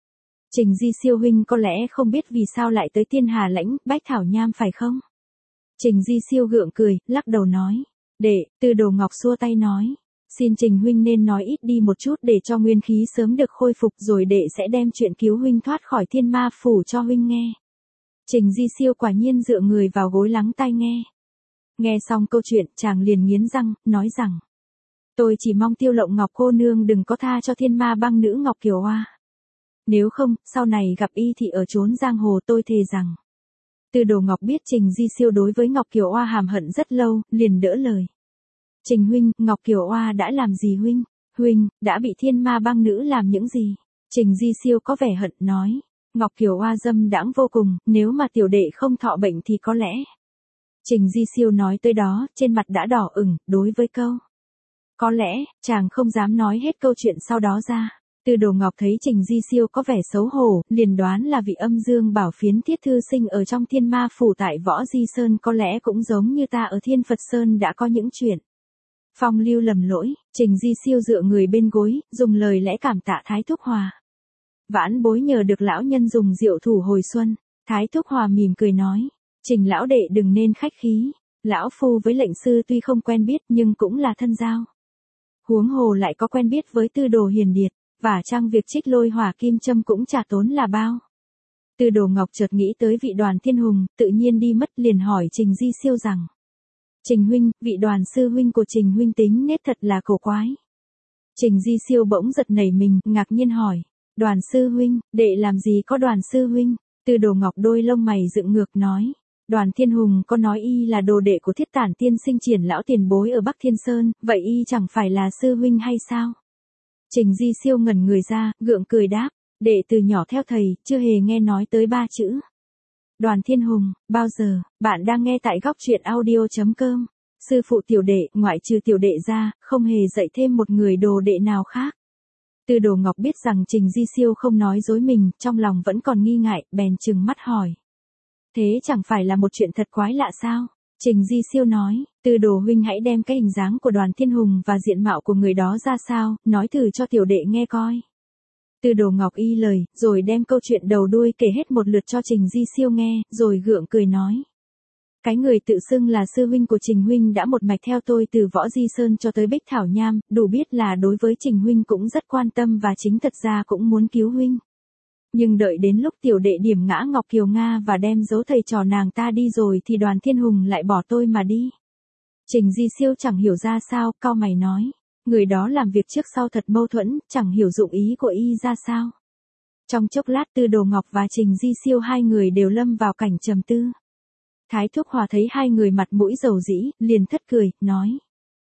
Trình Di Siêu huynh có lẽ không biết vì sao lại tới Tiên Hà Lãnh, Bách Thảo Nham phải không? Trình Di Siêu gượng cười, lắc đầu nói. Đệ, Tư Đồ Ngọc xua tay nói. Xin Trình huynh nên nói ít đi một chút để cho nguyên khí sớm được khôi phục, rồi đệ sẽ đem chuyện cứu huynh thoát khỏi thiên ma phủ cho huynh nghe. Trình Di Siêu quả nhiên dựa người vào gối lắng tai nghe. Nghe xong câu chuyện, chàng liền nghiến răng, nói rằng. Tôi chỉ mong Tiêu Lộng Ngọc cô nương đừng có tha cho thiên ma băng nữ Ngọc Kiều Hoa. Nếu không, sau này gặp y thì ở chốn giang hồ tôi thề rằng. Tư Đồ Ngọc biết Trình Di Siêu đối với Ngọc Kiều Hoa hàm hận rất lâu, liền đỡ lời. Trình huynh, Ngọc Kiều Hoa đã làm gì huynh? Huynh, đã bị thiên ma băng nữ làm những gì? Trình Di Siêu có vẻ hận, nói. Ngọc Kiều Hoa dâm đãng vô cùng, nếu mà tiểu đệ không thọ bệnh thì có lẽ. Trình Di Siêu nói tới đó, trên mặt đã đỏ ửng, đối với câu. Có lẽ, chàng không dám nói hết câu chuyện sau đó ra. Tư Đồ Ngọc thấy Trình Di Siêu có vẻ xấu hổ, liền đoán là vị âm dương bảo phiến thiết thư sinh ở trong thiên ma phủ tại Võ Di Sơn có lẽ cũng giống như ta ở Thiên Phật Sơn đã có những chuyện. Phong lưu lầm lỗi, Trình Di Siêu dựa người bên gối, dùng lời lẽ cảm tạ Thái Thúc Hòa. Vãn bối nhờ được lão nhân dùng rượu thủ hồi xuân. Thái Thúc Hòa mỉm cười nói. Trình lão đệ đừng nên khách khí. Lão phu với lệnh sư tuy không quen biết nhưng cũng là thân giao. Huống hồ lại có quen biết với Tư Đồ Hiền Điệt, và chăng việc trích lôi hỏa kim châm cũng chả tốn là bao. Tư Đồ Ngọc chợt nghĩ tới vị Đoàn Thiên Hùng, tự nhiên đi mất, liền hỏi Trình Di Siêu rằng. Trình huynh, vị Đoàn sư huynh của Trình huynh tính nết thật là cổ quái. Trình Di Siêu bỗng giật nảy mình, ngạc nhiên hỏi. Đoàn sư huynh, đệ làm gì có Đoàn sư huynh? Tư Đồ Ngọc đôi lông mày dựng ngược nói. Đoàn Thiên Hùng có nói y là đồ đệ của Thiết Tản tiên sinh Triển lão tiền bối ở Bắc Thiên Sơn, vậy y chẳng phải là sư huynh hay sao? Trình Di Siêu ngẩn người ra, gượng cười đáp. Đệ từ nhỏ theo thầy, chưa hề nghe nói tới 3 chữ. Đoàn Thiên Hùng, bao giờ? Bạn đang nghe tại góc truyện audio.com. Sư phụ tiểu đệ, ngoại trừ tiểu đệ ra, không hề dạy thêm một người đồ đệ nào khác. Tư Đồ Ngọc biết rằng Trình Di Siêu không nói dối mình, trong lòng vẫn còn nghi ngại, bèn trừng mắt hỏi. Thế chẳng phải là một chuyện thật quái lạ sao? Trình Di Siêu nói, Tư Đồ huynh hãy đem cái hình dáng của Đoàn Thiên Hùng và diện mạo của người đó ra sao, nói thử cho tiểu đệ nghe coi. Tư Đồ Ngọc y lời, rồi đem câu chuyện đầu đuôi kể hết một lượt cho Trình Di Siêu nghe, rồi gượng cười nói. Cái người tự xưng là sư huynh của Trình huynh đã một mạch theo tôi từ Võ Di Sơn cho tới Bích Thảo Nham, đủ biết là đối với Trình huynh cũng rất quan tâm và chính thật ra cũng muốn cứu huynh. Nhưng đợi đến lúc tiểu đệ điểm ngã Ngọc Kiều Nga và đem giấu thầy trò nàng ta đi rồi thì Đoàn Thiên Hùng lại bỏ tôi mà đi. Trình Di Siêu chẳng hiểu ra sao, cau mày nói. Người đó làm việc trước sau thật mâu thuẫn, chẳng hiểu dụng ý của y ra sao. Trong chốc lát Tư Đồ Ngọc và Trình Di Siêu hai người đều lâm vào cảnh trầm tư. Thái Thúc Hòa thấy hai người mặt mũi dầu dĩ, liền thất cười, nói.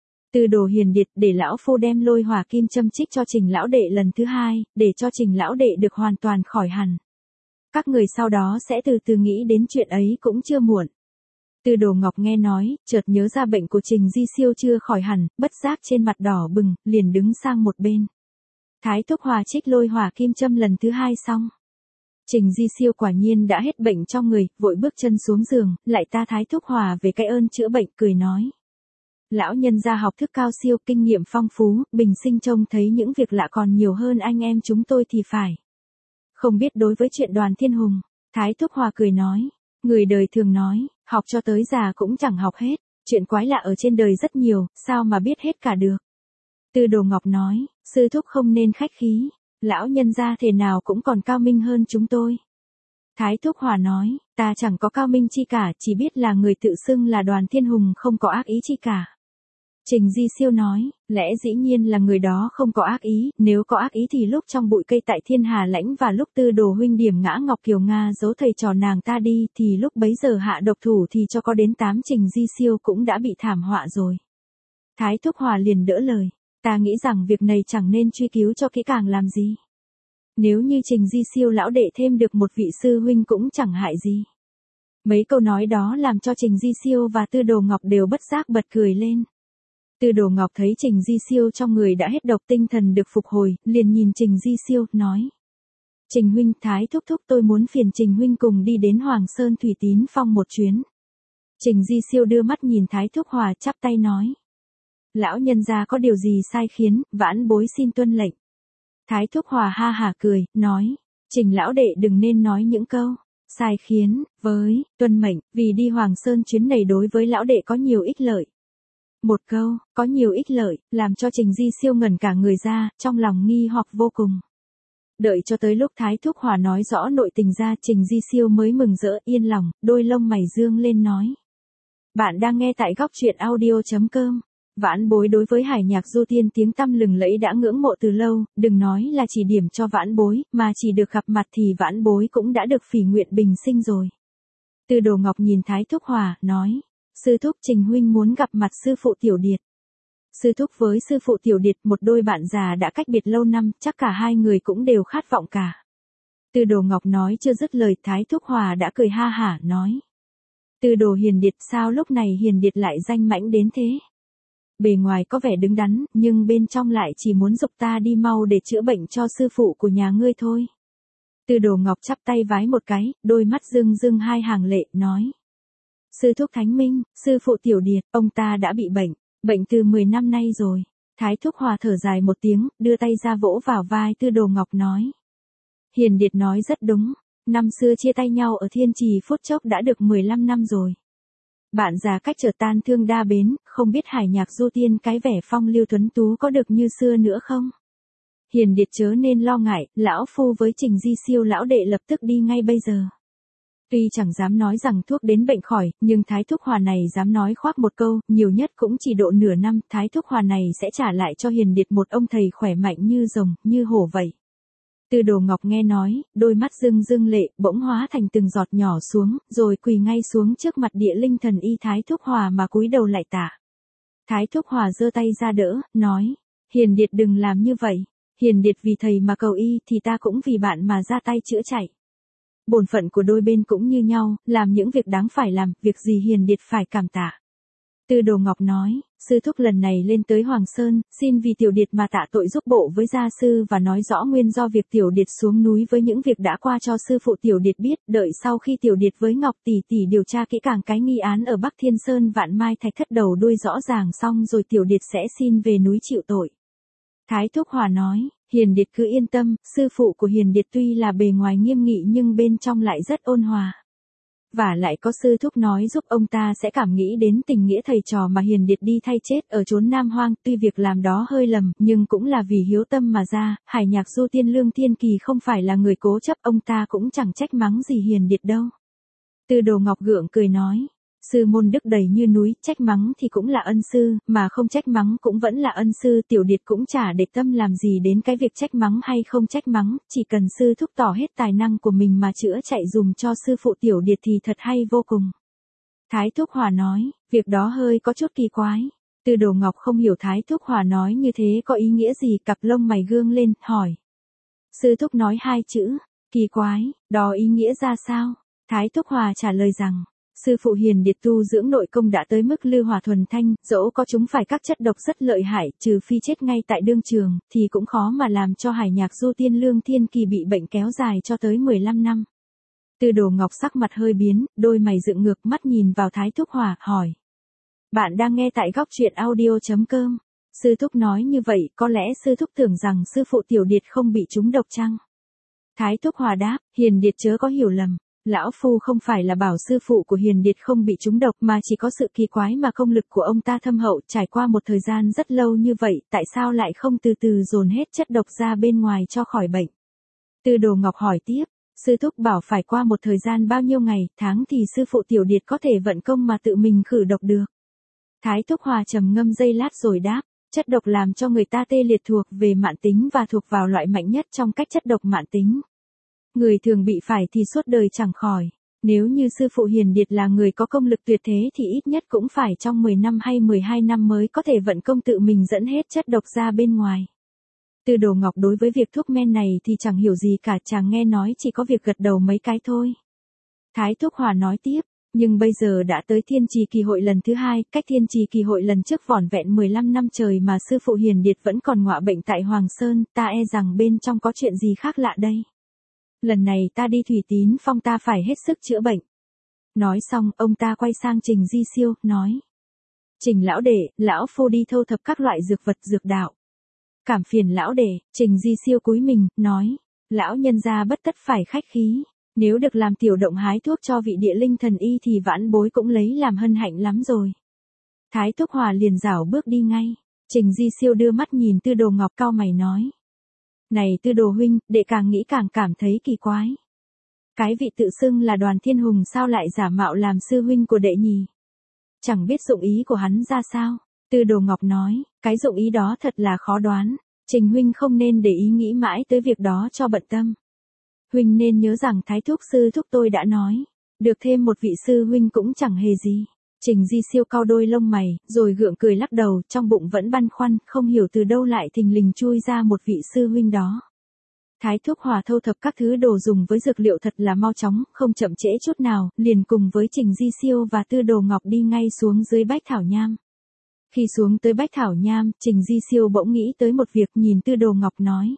Tư Đồ hiền điệt, để lão phu đem lôi hỏa kim châm trích cho Trình lão đệ lần thứ hai, để cho Trình lão đệ được hoàn toàn khỏi hẳn. Các người sau đó sẽ từ từ nghĩ đến chuyện ấy cũng chưa muộn. Tư Đồ Ngọc nghe nói, chợt nhớ ra bệnh của Trình Di Siêu chưa khỏi hẳn, bất giác trên mặt đỏ bừng, liền đứng sang một bên. Thái Thúc Hòa trích lôi hỏa kim châm lần thứ hai xong. Trình Di Siêu quả nhiên đã hết bệnh trong người, vội bước chân xuống giường, lại ta Thái Thúc Hòa về cái ơn chữa bệnh, cười nói. Lão nhân gia học thức cao siêu, kinh nghiệm phong phú, bình sinh trông thấy những việc lạ còn nhiều hơn anh em chúng tôi thì phải. Không biết đối với chuyện Đoàn Thiên Hùng, Thái Thúc Hòa cười nói. Người đời thường nói, học cho tới già cũng chẳng học hết, chuyện quái lạ ở trên đời rất nhiều, sao mà biết hết cả được. Tư Đồ Ngọc nói, sư thúc không nên khách khí, lão nhân gia thể nào cũng còn cao minh hơn chúng tôi. Thái Thúc Hòa nói, ta chẳng có cao minh chi cả, chỉ biết là người tự xưng là Đoàn Thiên Hùng không có ác ý chi cả. Trình Di Siêu nói, lẽ dĩ nhiên là người đó không có ác ý, nếu có ác ý thì lúc trong bụi cây tại Thiên Hà Lãnh và lúc Tư Đồ huynh điểm ngã Ngọc Kiều Nga giấu thầy trò nàng ta đi thì lúc bấy giờ hạ độc thủ thì cho có đến 8 Trình Di Siêu cũng đã bị thảm họa rồi. Thái Thúc Hòa liền đỡ lời, ta nghĩ rằng việc này chẳng nên truy cứu cho kỹ càng làm gì. Nếu như Trình Di Siêu lão đệ thêm được một vị sư huynh cũng chẳng hại gì. Mấy câu nói đó làm cho Trình Di Siêu và Tư Đồ Ngọc đều bất giác bật cười lên. Tư Đồ Ngọc thấy Trình Di Siêu trong người đã hết độc, tinh thần được phục hồi, liền nhìn Trình Di Siêu, nói. Trình huynh, Thái thúc thúc, tôi muốn phiền Trình huynh cùng đi đến Hoàng Sơn Thủy Tín Phong một chuyến. Trình Di Siêu đưa mắt nhìn Thái Thúc Hòa, chắp tay nói. Lão nhân gia có điều gì sai khiến, vãn bối xin tuân lệnh. Thái Thúc Hòa ha hả cười, nói. Trình lão đệ đừng nên nói những câu sai khiến, với, tuân mệnh, vì đi Hoàng Sơn chuyến này đối với lão đệ có nhiều ích lợi. Một câu, có nhiều ích lợi, làm cho Trình Di Siêu ngẩn cả người ra, trong lòng nghi hoặc vô cùng. Đợi cho tới lúc Thái Thúc Hòa nói rõ nội tình ra, Trình Di Siêu mới mừng rỡ, yên lòng, đôi lông mày dương lên nói. Bạn đang nghe tại góc truyện audio.com. Vãn bối đối với hải nhạc du tiên tiếng tăm lừng lẫy đã ngưỡng mộ từ lâu, đừng nói là chỉ điểm cho vãn bối, mà chỉ được gặp mặt thì vãn bối cũng đã được phỉ nguyện bình sinh rồi. Tư Đồ Ngọc nhìn Thái Thúc Hòa, nói. Sư thúc, Trình huynh muốn gặp mặt sư phụ Tiểu Điệt. Sư thúc với sư phụ Tiểu Điệt, một đôi bạn già đã cách biệt lâu năm, chắc cả hai người cũng đều khát vọng cả. Tư Đồ Ngọc nói chưa dứt lời, Thái Thúc Hòa đã cười ha hả, nói. Tư Đồ hiền điệt, sao lúc này hiền điệt lại danh mãnh đến thế? Bề ngoài có vẻ đứng đắn, nhưng bên trong lại chỉ muốn giục ta đi mau để chữa bệnh cho sư phụ của nhà ngươi thôi. Tư Đồ Ngọc chắp tay vái một cái, đôi mắt rưng rưng hai hàng lệ, nói. Sư thúc thánh minh, sư phụ Tiểu Điệt, ông ta đã bị bệnh từ 10 năm nay rồi. Thái Thúc Hòa thở dài một tiếng, đưa tay ra vỗ vào vai Tư Đồ Ngọc nói. Hiền điệt nói rất đúng, năm xưa chia tay nhau ở Thiên Trì phút chốc đã được 15 năm rồi. Bạn già cách trở tan thương đa bến, không biết hải nhạc du tiên cái vẻ phong lưu tuấn tú có được như xưa nữa không? Hiền điệt chớ nên lo ngại, lão phu với Trình Di Siêu lão đệ lập tức đi ngay bây giờ. Tuy chẳng dám nói rằng thuốc đến bệnh khỏi, nhưng Thái Thúc Hòa này dám nói khoác một câu, nhiều nhất cũng chỉ độ nửa năm, Thái Thúc Hòa này sẽ trả lại cho hiền điệt một ông thầy khỏe mạnh như rồng, như hổ vậy. Tư Đồ Ngọc nghe nói, đôi mắt rưng rưng lệ, bỗng hóa thành từng giọt nhỏ xuống, rồi quỳ ngay xuống trước mặt địa linh thần y Thái Thúc Hòa mà cúi đầu lại tạ. Thái Thúc Hòa giơ tay ra đỡ, nói, hiền điệt đừng làm như vậy, hiền điệt vì thầy mà cầu y thì ta cũng vì bạn mà ra tay chữa chạy. Bổn phận của đôi bên cũng như nhau, làm những việc đáng phải làm, việc gì hiền điệt phải cảm tạ. Tư Đồ Ngọc nói, sư thúc lần này lên tới Hoàng Sơn, xin vì Tiểu Điệt mà tạ tội giúp bộ với gia sư và nói rõ nguyên do việc Tiểu Điệt xuống núi với những việc đã qua cho sư phụ Tiểu Điệt biết, đợi sau khi Tiểu Điệt với Ngọc tỷ tỷ điều tra kỹ càng cái nghi án ở Bắc Thiên Sơn Vạn Mai Thạch Thất đầu đuôi rõ ràng xong rồi Tiểu Điệt sẽ xin về núi chịu tội. Thái Thúc Hòa nói, hiền điệt cứ yên tâm, sư phụ của hiền điệt tuy là bề ngoài nghiêm nghị nhưng bên trong lại rất ôn hòa. Và lại có sư thúc nói giúp ông ta sẽ cảm nghĩ đến tình nghĩa thầy trò mà hiền điệt đi thay chết ở chốn Nam Hoang, tuy việc làm đó hơi lầm, nhưng cũng là vì hiếu tâm mà ra, hải nhạc du tiên Lương Thiên Kỳ không phải là người cố chấp, ông ta cũng chẳng trách mắng gì hiền điệt đâu. Tư Đồ Ngọc gượng cười nói, Sư môn đức đầy như núi, trách mắng thì cũng là ân sư, mà không trách mắng cũng vẫn là ân sư. Tiểu Điệt cũng chả để tâm làm gì đến cái việc trách mắng hay không trách mắng, chỉ cần sư thúc tỏ hết tài năng của mình mà chữa chạy dùm cho sư phụ Tiểu Điệt thì thật hay vô cùng. Thái Thúc Hòa nói, việc đó hơi có chút kỳ quái. Tư Đồ Ngọc không hiểu Thái Thúc Hòa nói như thế có ý nghĩa gì, cặp lông mày gương lên, hỏi. Sư thúc nói hai chữ, kỳ quái, đó ý nghĩa ra sao? Thái Thúc Hòa trả lời rằng, sư phụ Hiền Điệt tu dưỡng nội công đã tới mức lư hòa thuần thanh, dẫu có chúng phải các chất độc rất lợi hại, trừ phi chết ngay tại đương trường, thì cũng khó mà làm cho Hải Nhạc Du Tiên Lương Thiên Kỳ bị bệnh kéo dài cho tới 15 năm. Tư Đồ Ngọc sắc mặt hơi biến, đôi mày dựng ngược, mắt nhìn vào Thái Thúc Hòa, hỏi. Bạn đang nghe tại góc truyện audio.com. Sư thúc nói như vậy, có lẽ sư thúc tưởng rằng sư phụ Tiểu Điệt không bị trúng độc chăng? Thái Thúc Hòa đáp, Hiền Điệt chớ có hiểu lầm. Lão Phu không phải là bảo sư phụ của Hiền Điệt không bị trúng độc, mà chỉ có sự kỳ quái mà công lực của ông ta thâm hậu, trải qua một thời gian rất lâu như vậy, tại sao lại không từ từ dồn hết chất độc ra bên ngoài cho khỏi bệnh? Tư Đồ Ngọc hỏi tiếp, sư thúc bảo phải qua một thời gian bao nhiêu ngày, tháng thì sư phụ Tiểu Điệt có thể vận công mà tự mình khử độc được? Thái Thúc Hòa trầm ngâm giây lát rồi đáp, chất độc làm cho người ta tê liệt thuộc về mạn tính và thuộc vào loại mạnh nhất trong cách chất độc mạn tính. Người thường bị phải thì suốt đời chẳng khỏi. Nếu như sư phụ Hiền Điệt là người có công lực tuyệt thế thì ít nhất cũng phải trong 10 năm hay 12 năm mới có thể vận công tự mình dẫn hết chất độc ra bên ngoài. Tư Đồ Ngọc đối với việc thuốc men này thì chẳng hiểu gì cả, chàng nghe nói chỉ có việc gật đầu mấy cái thôi. Thái Thúc Hòa nói tiếp, nhưng bây giờ đã tới Thiên Trì Kỳ Hội lần thứ hai, cách Thiên Trì Kỳ Hội lần trước vỏn vẹn 15 năm trời mà sư phụ Hiền Điệt vẫn còn ngọa bệnh tại Hoàng Sơn, ta e rằng bên trong có chuyện gì khác lạ đây. Lần này ta đi Thủy Tín Phong ta phải hết sức chữa bệnh. Nói xong, ông ta quay sang Trình Di Siêu, nói. Trình lão đệ, lão phu đi thâu thập các loại dược vật dược đạo. Cảm phiền lão đệ, Trình Di Siêu cúi mình, nói. Lão nhân gia bất tất phải khách khí. Nếu được làm tiểu động hái thuốc cho vị địa linh thần y thì vãn bối cũng lấy làm hân hạnh lắm rồi. Thái Thúc Hòa liền rảo bước đi ngay. Trình Di Siêu đưa mắt nhìn Tư Đồ Ngọc, cau mày nói. Này Tư Đồ huynh, đệ càng nghĩ càng cảm thấy kỳ quái. Cái vị tự xưng là Đoàn Thiên Hùng sao lại giả mạo làm sư huynh của đệ nhỉ? Chẳng biết dụng ý của hắn ra sao. Tư Đồ Ngọc nói, cái dụng ý đó thật là khó đoán. Trình huynh không nên để ý nghĩ mãi tới việc đó cho bận tâm. Huynh nên nhớ rằng Thái Thúc sư thúc tôi đã nói, được thêm một vị sư huynh cũng chẳng hề gì. Trình Di Siêu cau đôi lông mày, rồi gượng cười lắc đầu, trong bụng vẫn băn khoăn, không hiểu từ đâu lại thình lình chui ra một vị sư huynh đó. Thái Thúc Hòa thâu thập các thứ đồ dùng với dược liệu thật là mau chóng, không chậm trễ chút nào, liền cùng với Trình Di Siêu và Tư Đồ Ngọc đi ngay xuống dưới Bách Thảo Nham. Khi xuống tới Bách Thảo Nham, Trình Di Siêu bỗng nghĩ tới một việc, nhìn Tư Đồ Ngọc nói.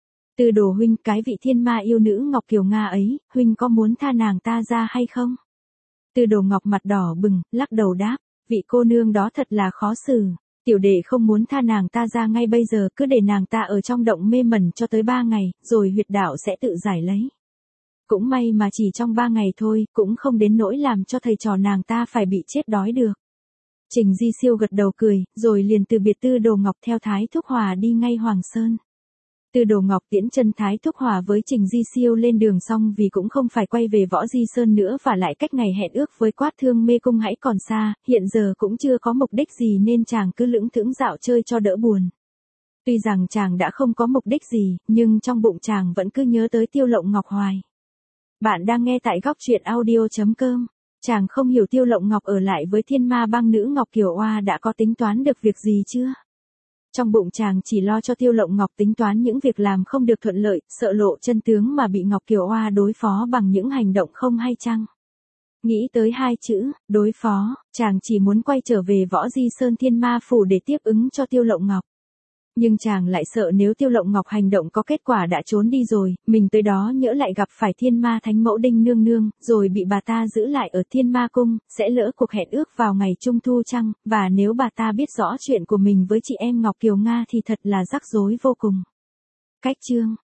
Tư Đồ huynh, cái vị thiên ma yêu nữ Ngọc Kiều Nga ấy, huynh có muốn tha nàng ta ra hay không? Tư Đồ Ngọc mặt đỏ bừng, lắc đầu đáp, vị cô nương đó thật là khó xử, tiểu đệ không muốn tha nàng ta ra ngay bây giờ, cứ để nàng ta ở trong động mê mẩn cho tới 3 ngày, rồi huyệt đạo sẽ tự giải lấy. Cũng may mà chỉ trong 3 ngày thôi, cũng không đến nỗi làm cho thầy trò nàng ta phải bị chết đói được. Trình Di Siêu gật đầu cười, rồi liền từ biệt Tư Đồ Ngọc theo Thái Thúc Hòa đi ngay Hoàng Sơn. Tư Đồ Ngọc tiễn chân Thái Thúc Hòa với Trình Di Siêu lên đường xong vì cũng không phải quay về Võ Di Sơn nữa, và lại cách ngày hẹn ước với Quát Thương Mê Cung hãy còn xa, hiện giờ cũng chưa có mục đích gì nên chàng cứ lững thững dạo chơi cho đỡ buồn. Tuy rằng chàng đã không có mục đích gì, nhưng trong bụng chàng vẫn cứ nhớ tới Tiêu Lộng Ngọc hoài. Bạn đang nghe tại góc truyện audio.com. Chàng không hiểu Tiêu Lộng Ngọc ở lại với thiên ma băng nữ Ngọc Kiều Oa đã có tính toán được việc gì chưa? Trong bụng chàng chỉ lo cho Tiêu Lộng Ngọc tính toán những việc làm không được thuận lợi, sợ lộ chân tướng mà bị Ngọc Kiều Oa đối phó bằng những hành động không hay chăng? Nghĩ tới hai chữ, đối phó, chàng chỉ muốn quay trở về Võ Di Sơn Thiên Ma Phủ để tiếp ứng cho Tiêu Lộng Ngọc. Nhưng chàng lại sợ nếu Tiêu Lộng Ngọc hành động có kết quả đã trốn đi rồi, mình tới đó nhỡ lại gặp phải Thiên Ma Thánh Mẫu Đinh Nương Nương, rồi bị bà ta giữ lại ở Thiên Ma Cung, sẽ lỡ cuộc hẹn ước vào ngày Trung Thu chăng, và nếu bà ta biết rõ chuyện của mình với chị em Ngọc Kiều Nga thì thật là rắc rối vô cùng. Cách chương